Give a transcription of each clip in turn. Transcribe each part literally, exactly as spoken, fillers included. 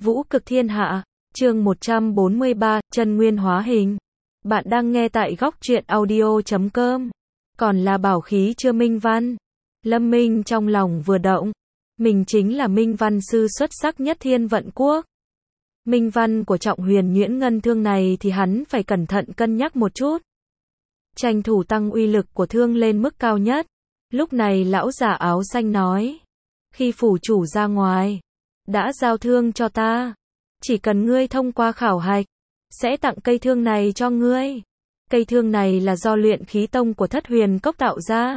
Vũ cực thiên hạ, chương một trăm bốn mươi ba, chân nguyên hóa hình. Bạn đang nghe tại góc truyện audio chấm com. Còn là bảo khí chưa minh văn. Lâm Minh trong lòng vừa động. Mình chính là minh văn sư xuất sắc nhất Thiên Vận Quốc. Minh văn của Trọng Huyền Nhuyễn Ngân Thương này thì hắn phải cẩn thận cân nhắc một chút. Tranh thủ tăng uy lực của thương lên mức cao nhất. Lúc này lão giả áo xanh nói. Khi phủ chủ ra ngoài, đã giao thương cho ta. Chỉ cần ngươi thông qua khảo hạch, sẽ tặng cây thương này cho ngươi. Cây thương này là do luyện khí tông của Thất Huyền Cốc tạo ra.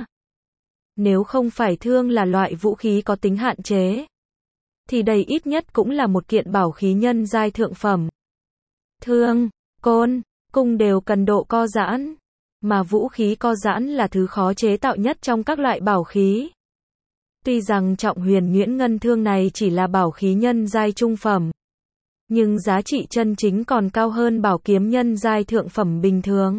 Nếu không phải thương là loại vũ khí có tính hạn chế, thì đây ít nhất cũng là một kiện bảo khí nhân giai thượng phẩm. Thương, côn, cung đều cần độ co giãn, mà vũ khí co giãn là thứ khó chế tạo nhất trong các loại bảo khí. Tuy rằng Trọng Huyền Nhuyễn Ngân Thương này chỉ là bảo khí nhân giai trung phẩm, nhưng giá trị chân chính còn cao hơn bảo kiếm nhân giai thượng phẩm bình thường.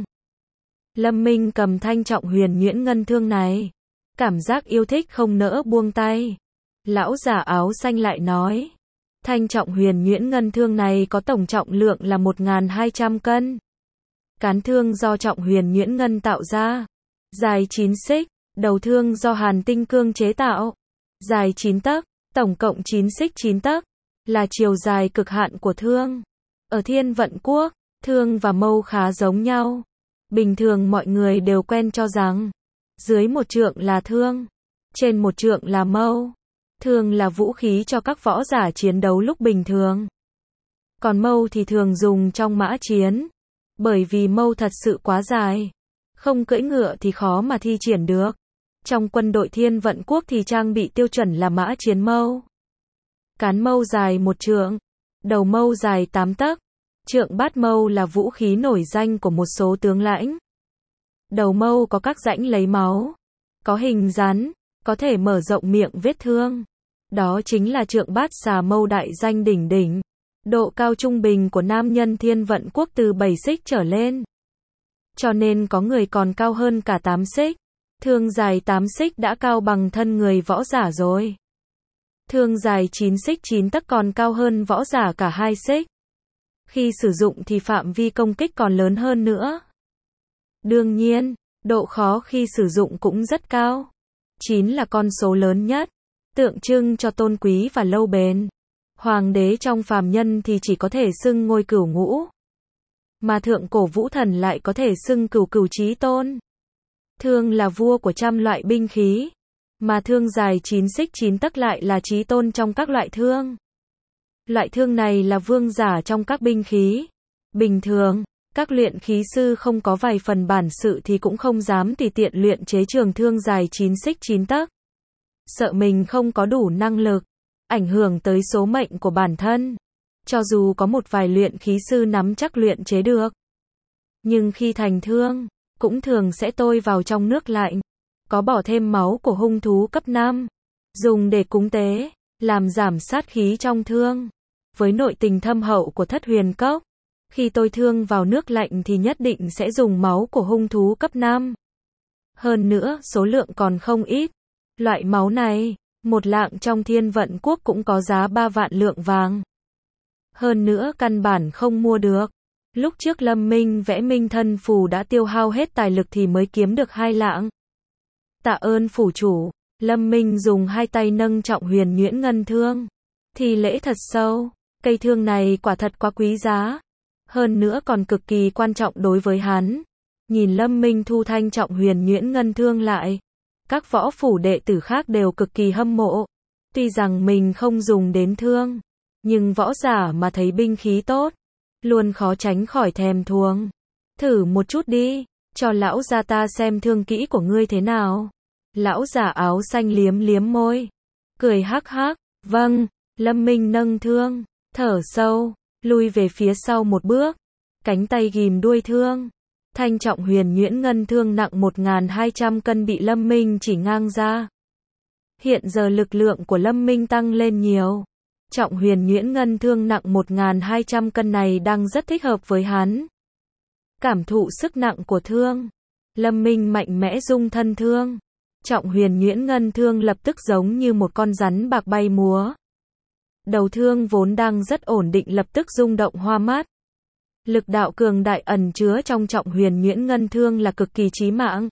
Lâm Minh cầm thanh Trọng Huyền Nhuyễn Ngân Thương này, cảm giác yêu thích không nỡ buông tay. Lão giả áo xanh lại nói, thanh Trọng Huyền Nhuyễn Ngân Thương này có tổng trọng lượng là một nghìn hai trăm cân. Cán thương do Trọng Huyền Nhuyễn Ngân tạo ra, dài chín xích, đầu thương do Hàn Tinh Cương chế tạo, dài chín tấc, tổng cộng chín xích chín tấc, là chiều dài cực hạn của thương. Ở Thiên Vận Quốc, thương và mâu khá giống nhau. Bình thường mọi người đều quen cho rằng, dưới một trượng là thương, trên một trượng là mâu. Thương là vũ khí cho các võ giả chiến đấu lúc bình thường. Còn mâu thì thường dùng trong mã chiến. Bởi vì mâu thật sự quá dài, không cưỡi ngựa thì khó mà thi triển được. Trong quân đội Thiên Vận Quốc thì trang bị tiêu chuẩn là mã chiến mâu. Cán mâu dài một trượng, đầu mâu dài tám tấc. Trượng bát mâu là vũ khí nổi danh của một số tướng lãnh. Đầu mâu có các rãnh lấy máu, có hình rắn, có thể mở rộng miệng vết thương. Đó chính là trượng bát xà mâu đại danh đỉnh đỉnh. Độ cao trung bình của nam nhân Thiên Vận Quốc từ bảy xích trở lên. Cho nên có người còn cao hơn cả tám xích. Thương dài tám xích đã cao bằng thân người võ giả rồi. Thương dài chín xích chín tấc còn cao hơn võ giả cả hai xích. Khi sử dụng thì phạm vi công kích còn lớn hơn nữa. Đương nhiên, độ khó khi sử dụng cũng rất cao. chín là con số lớn nhất, tượng trưng cho tôn quý và lâu bền. Hoàng đế trong phàm nhân thì chỉ có thể xưng ngôi cửu ngũ. Mà thượng cổ vũ thần lại có thể xưng cửu cửu chí tôn. Thương là vua của trăm loại binh khí. Mà thương dài chín xích chín tấc lại là chí tôn trong các loại thương. Loại thương này là vương giả trong các binh khí. Bình thường, các luyện khí sư không có vài phần bản sự thì cũng không dám tùy tiện luyện chế trường thương dài chín xích chín tấc. Sợ mình không có đủ năng lực, ảnh hưởng tới số mệnh của bản thân. Cho dù có một vài luyện khí sư nắm chắc luyện chế được, nhưng khi thành thương, cũng thường sẽ tôi vào trong nước lạnh. Có bỏ thêm máu của hung thú cấp năm, dùng để cúng tế, làm giảm sát khí trong thương. Với nội tình thâm hậu của Thất Huyền Cốc, khi tôi thương vào nước lạnh thì nhất định sẽ dùng máu của hung thú cấp năm. Hơn nữa, số lượng còn không ít. Loại máu này, một lạng trong Thiên Vận Quốc cũng có giá ba vạn lượng vàng. Hơn nữa căn bản không mua được. Lúc trước Lâm Minh vẽ minh thân phù đã tiêu hao hết tài lực thì mới kiếm được hai lạng. Tạ ơn phủ chủ. Lâm Minh dùng hai tay nâng Trọng Huyền Nhuyễn Ngân Thương, thì lễ thật sâu. Cây thương này quả thật quá quý giá. Hơn nữa còn cực kỳ quan trọng đối với hắn. Nhìn Lâm Minh thu thanh Trọng Huyền Nhuyễn Ngân Thương lại, các võ phủ đệ tử khác đều cực kỳ hâm mộ. Tuy rằng mình không dùng đến thương, nhưng võ giả mà thấy binh khí tốt, luôn khó tránh khỏi thèm thuồng. Thử một chút đi, cho lão gia ta xem thương kỹ của ngươi thế nào. Lão giả áo xanh liếm liếm môi, cười hắc hắc. Vâng. Lâm Minh nâng thương, thở sâu, lui về phía sau một bước, cánh tay ghìm đuôi thương. Thanh Trọng Huyền Nhuyễn Ngân Thương nặng một nghìn hai trăm cân bị Lâm Minh chỉ ngang ra. Hiện giờ lực lượng của Lâm Minh tăng lên nhiều. Trọng Huyền Nhuyễn Ngân Thương nặng một nghìn hai trăm cân này đang rất thích hợp với hắn. Cảm thụ sức nặng của thương, Lâm Minh mạnh mẽ rung thân thương. Trọng Huyền Nhuyễn Ngân Thương lập tức giống như một con rắn bạc bay múa. Đầu thương vốn đang rất ổn định lập tức rung động hoa mắt. Lực đạo cường đại ẩn chứa trong trọng huyền nhuyễn ngân thương là cực kỳ chí mạng.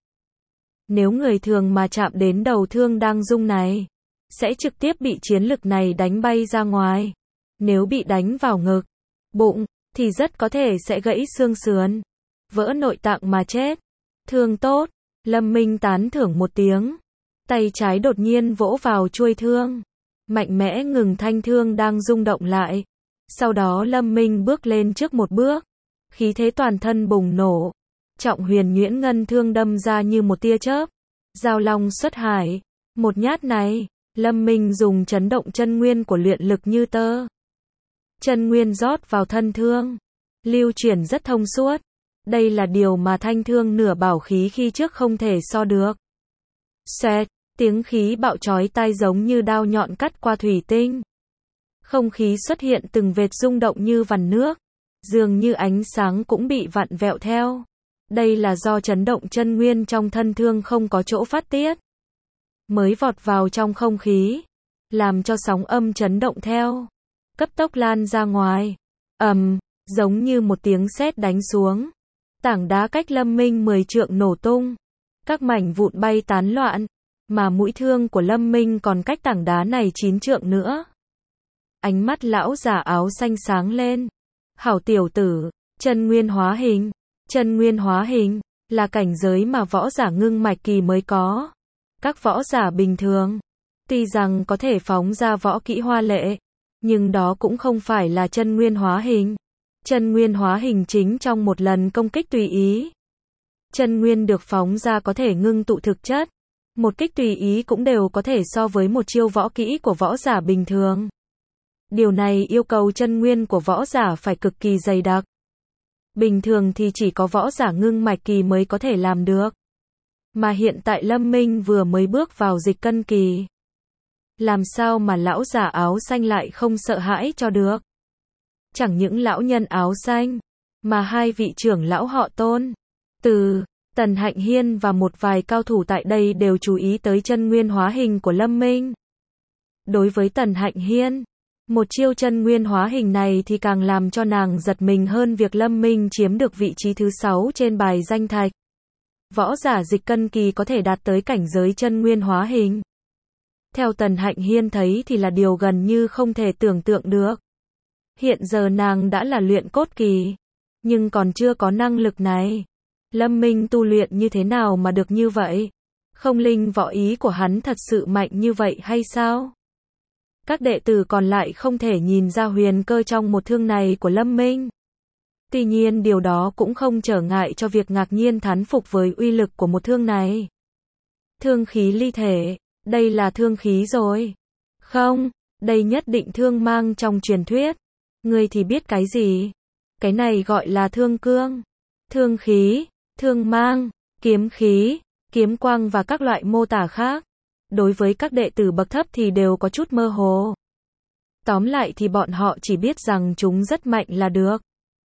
Nếu người thường mà chạm đến đầu thương đang rung này, sẽ trực tiếp bị chiến lực này đánh bay ra ngoài. Nếu bị đánh vào ngực, bụng, thì rất có thể sẽ gãy xương sườn, vỡ nội tạng mà chết. Thương tốt, Lâm Minh tán thưởng một tiếng. Tay trái đột nhiên vỗ vào chuôi thương, mạnh mẽ ngừng thanh thương đang rung động lại. Sau đó Lâm Minh bước lên trước một bước, khí thế toàn thân bùng nổ. Trọng huyền nhuyễn ngân thương đâm ra như một tia chớp, giao long xuất hải. Một nhát này, Lâm Minh dùng chấn động chân nguyên của luyện lực như tơ. Chân nguyên rót vào thân thương, lưu chuyển rất thông suốt. Đây là điều mà thanh thương nửa bảo khí khi trước không thể so được. Xoẹt, tiếng khí bạo chói tai giống như đao nhọn cắt qua thủy tinh. Không khí xuất hiện từng vệt rung động như vằn nước, dường như ánh sáng cũng bị vặn vẹo theo. Đây là do chấn động chân nguyên trong thân thương không có chỗ phát tiết, mới vọt vào trong không khí, làm cho sóng âm chấn động theo, cấp tốc lan ra ngoài. Ầm, giống như một tiếng sét đánh xuống. Tảng đá cách Lâm Minh mười trượng nổ tung, các mảnh vụn bay tán loạn, mà mũi thương của Lâm Minh còn cách tảng đá này chín trượng nữa. Ánh mắt lão già áo xanh sáng lên. Hảo tiểu tử, chân nguyên hóa hình. Chân nguyên hóa hình là cảnh giới mà võ giả ngưng mạch kỳ mới có. Các võ giả bình thường, tuy rằng có thể phóng ra võ kỹ hoa lệ, nhưng đó cũng không phải là chân nguyên hóa hình. Chân nguyên hóa hình chính trong một lần công kích tùy ý. Chân nguyên được phóng ra có thể ngưng tụ thực chất. Một kích tùy ý cũng đều có thể so với một chiêu võ kỹ của võ giả bình thường. Điều này yêu cầu chân nguyên của võ giả phải cực kỳ dày đặc. Bình thường thì chỉ có võ giả ngưng mạch kỳ mới có thể làm được. Mà hiện tại Lâm Minh vừa mới bước vào dịch cân kỳ. Làm sao mà lão già áo xanh lại không sợ hãi cho được? Chẳng những lão nhân áo xanh, mà hai vị trưởng lão họ Tôn, Từ, Tần Hạnh Hiên và một vài cao thủ tại đây đều chú ý tới chân nguyên hóa hình của Lâm Minh. Đối với Tần Hạnh Hiên, một chiêu chân nguyên hóa hình này thì càng làm cho nàng giật mình hơn việc Lâm Minh chiếm được vị trí thứ sáu trên bài danh thạch. Võ giả dịch cân kỳ có thể đạt tới cảnh giới chân nguyên hóa hình. Theo Tần Hạnh Hiên thấy thì là điều gần như không thể tưởng tượng được. Hiện giờ nàng đã là luyện cốt kỳ, nhưng còn chưa có năng lực này. Lâm Minh tu luyện như thế nào mà được như vậy? Không linh võ ý của hắn thật sự mạnh như vậy hay sao? Các đệ tử còn lại không thể nhìn ra huyền cơ trong một thương này của Lâm Minh. Tuy nhiên điều đó cũng không trở ngại cho việc ngạc nhiên thán phục với uy lực của một thương này. Thương khí ly thể, đây là thương khí rồi. Không, đây nhất định thương mang trong truyền thuyết. Ngươi thì biết cái gì? Cái này gọi là thương cương, thương khí, thương mang, kiếm khí, kiếm quang và các loại mô tả khác. Đối với các đệ tử bậc thấp thì đều có chút mơ hồ. Tóm lại thì bọn họ chỉ biết rằng chúng rất mạnh là được.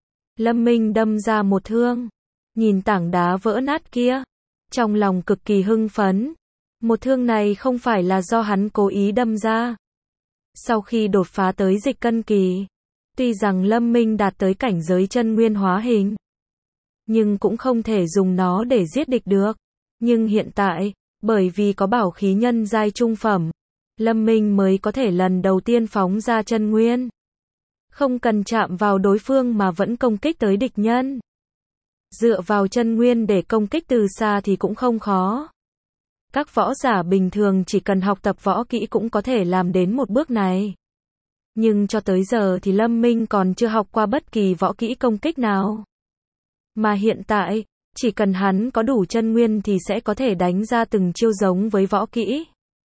Lâm Minh đâm ra một thương, nhìn tảng đá vỡ nát kia, trong lòng cực kỳ hưng phấn. Một thương này không phải là do hắn cố ý đâm ra. Sau khi đột phá tới dịch cân kỳ, tuy rằng Lâm Minh đạt tới cảnh giới chân nguyên hóa hình, nhưng cũng không thể dùng nó để giết địch được. Nhưng hiện tại, bởi vì có bảo khí nhân giai trung phẩm, Lâm Minh mới có thể lần đầu tiên phóng ra chân nguyên. Không cần chạm vào đối phương mà vẫn công kích tới địch nhân. Dựa vào chân nguyên để công kích từ xa thì cũng không khó. Các võ giả bình thường chỉ cần học tập võ kỹ cũng có thể làm đến một bước này. Nhưng cho tới giờ thì Lâm Minh còn chưa học qua bất kỳ võ kỹ công kích nào. Mà hiện tại, chỉ cần hắn có đủ chân nguyên thì sẽ có thể đánh ra từng chiêu giống với võ kỹ.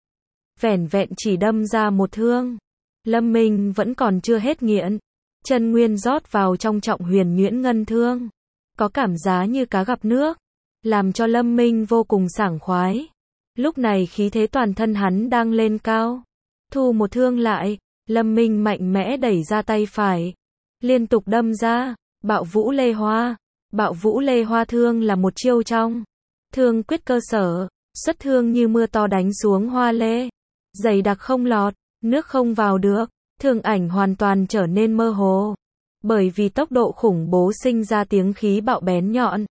Vẻn vẹn chỉ đâm ra một thương, Lâm Minh vẫn còn chưa hết nghiện. Chân nguyên rót vào trong trọng huyền nhuyễn ngân thương, có cảm giác như cá gặp nước, làm cho Lâm Minh vô cùng sảng khoái. Lúc này khí thế toàn thân hắn đang lên cao. Thu một thương lại, Lâm Minh mạnh mẽ đẩy ra tay phải, liên tục đâm ra. Bạo Vũ Lê Hoa. Bạo Vũ Lê Hoa thương là một chiêu trong thương quyết cơ sở, xuất thương như mưa to đánh xuống hoa lê, dày đặc không lọt, nước không vào được. Thương ảnh hoàn toàn trở nên mơ hồ. Bởi vì tốc độ khủng bố sinh ra tiếng khí bạo bén nhọn.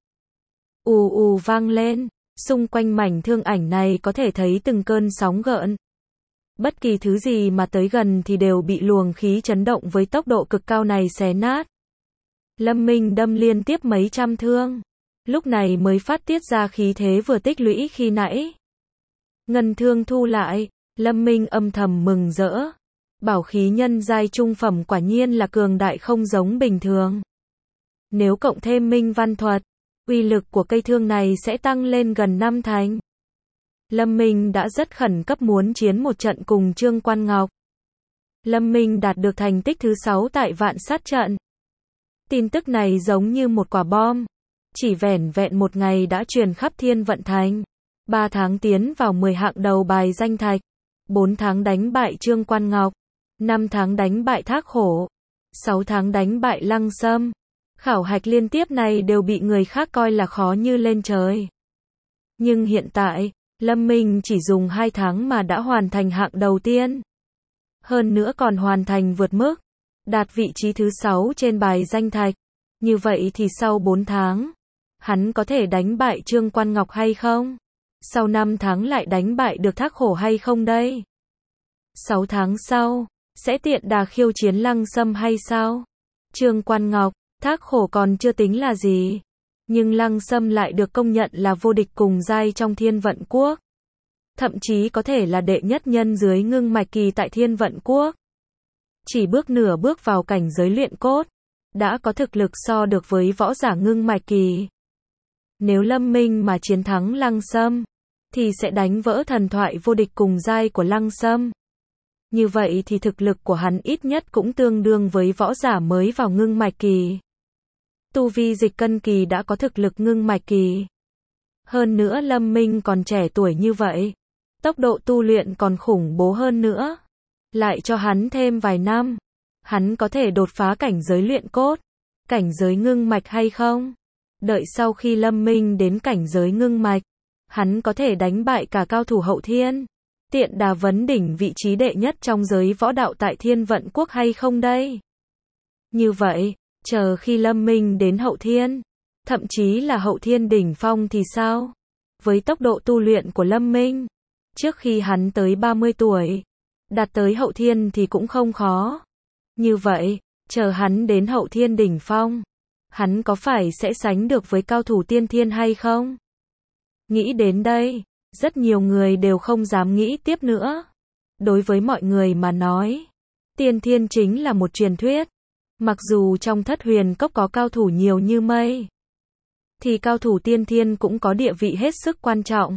Ù ù vang lên. Xung quanh mảnh thương ảnh này có thể thấy từng cơn sóng gợn. Bất kỳ thứ gì mà tới gần thì đều bị luồng khí chấn động với tốc độ cực cao này xé nát. Lâm Minh đâm liên tiếp mấy trăm thương. Lúc này mới phát tiết ra khí thế vừa tích lũy khi nãy. Ngân thương thu lại. Lâm Minh âm thầm mừng rỡ. Bảo khí nhân giai trung phẩm quả nhiên là cường đại không giống bình thường. Nếu cộng thêm minh văn thuật, uy lực của cây thương này sẽ tăng lên gần năm thành. Lâm Minh đã rất khẩn cấp muốn chiến một trận cùng Trương Quan Ngọc. Lâm Minh đạt được thành tích thứ sáu tại vạn sát trận. Tin tức này giống như một quả bom. Chỉ vẻn vẹn một ngày đã truyền khắp Thiên Vận Thành. Ba tháng tiến vào mười hạng đầu bài danh thạch. Bốn tháng đánh bại Trương Quan Ngọc. Năm tháng đánh bại Thác Hổ. Sáu tháng đánh bại Lăng Sâm. Khảo hạch liên tiếp này đều bị người khác coi là khó như lên trời. Nhưng hiện tại, Lâm Minh chỉ dùng hai tháng mà đã hoàn thành hạng đầu tiên. Hơn nữa còn hoàn thành vượt mức. Đạt vị trí thứ sáu trên bài danh thạch. Như vậy thì sau bốn tháng, hắn có thể đánh bại Trương Quan Ngọc hay không? Sau năm tháng lại đánh bại được Thác Hổ hay không đây? Sáu tháng sau, sẽ tiện đà khiêu chiến Lăng Sâm hay sao? Trương Quan Ngọc, Thác Hổ còn chưa tính là gì. Nhưng Lăng Sâm lại được công nhận là vô địch cùng giai trong Thiên Vận Quốc. Thậm chí có thể là đệ nhất nhân dưới ngưng mạch kỳ tại Thiên Vận Quốc. Chỉ bước nửa bước vào cảnh giới luyện cốt, đã có thực lực so được với võ giả ngưng mạch kỳ. Nếu Lâm Minh mà chiến thắng Lăng Sâm, thì sẽ đánh vỡ thần thoại vô địch cùng giai của Lăng Sâm. Như vậy thì thực lực của hắn ít nhất cũng tương đương với võ giả mới vào ngưng mạch kỳ. Tu vi dịch cân kỳ đã có thực lực ngưng mạch kỳ. Hơn nữa Lâm Minh còn trẻ tuổi như vậy. Tốc độ tu luyện còn khủng bố hơn nữa. Lại cho hắn thêm vài năm. Hắn có thể đột phá cảnh giới luyện cốt. Cảnh giới ngưng mạch hay không? Đợi sau khi Lâm Minh đến cảnh giới ngưng mạch, hắn có thể đánh bại cả cao thủ hậu thiên. Tiện đà vấn đỉnh vị trí đệ nhất trong giới võ đạo tại Thiên Vận Quốc hay không đây? Như vậy, chờ khi Lâm Minh đến hậu thiên, thậm chí là hậu thiên đỉnh phong thì sao? Với tốc độ tu luyện của Lâm Minh, trước khi hắn tới ba mươi tuổi, đạt tới hậu thiên thì cũng không khó. Như vậy, chờ hắn đến hậu thiên đỉnh phong, hắn có phải sẽ sánh được với cao thủ tiên thiên hay không? Nghĩ đến đây, rất nhiều người đều không dám nghĩ tiếp nữa. Đối với mọi người mà nói, tiên thiên chính là một truyền thuyết. Mặc dù trong Thất Huyền Cốc có cao thủ nhiều như mây, thì cao thủ tiên thiên cũng có địa vị hết sức quan trọng.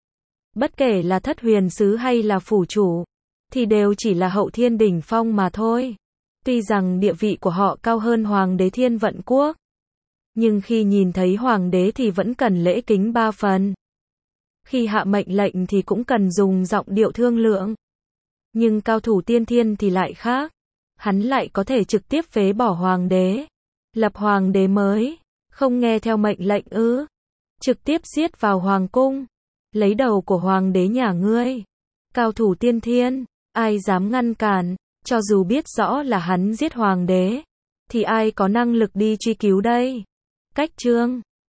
Bất kể là Thất Huyền Sứ hay là phủ chủ, thì đều chỉ là hậu thiên đỉnh phong mà thôi. Tuy rằng địa vị của họ cao hơn Hoàng đế Thiên Vận Quốc, nhưng khi nhìn thấy Hoàng đế thì vẫn cần lễ kính ba phần. Khi hạ mệnh lệnh thì cũng cần dùng giọng điệu thương lượng. Nhưng cao thủ tiên thiên thì lại khác. Hắn lại có thể trực tiếp phế bỏ Hoàng đế, lập Hoàng đế mới, không nghe theo mệnh lệnh ư? Trực tiếp giết vào Hoàng cung, lấy đầu của Hoàng đế nhà ngươi. Cao thủ tiên thiên, ai dám ngăn cản? Cho dù biết rõ là hắn giết Hoàng đế, thì ai có năng lực đi truy cứu đây? Cách chương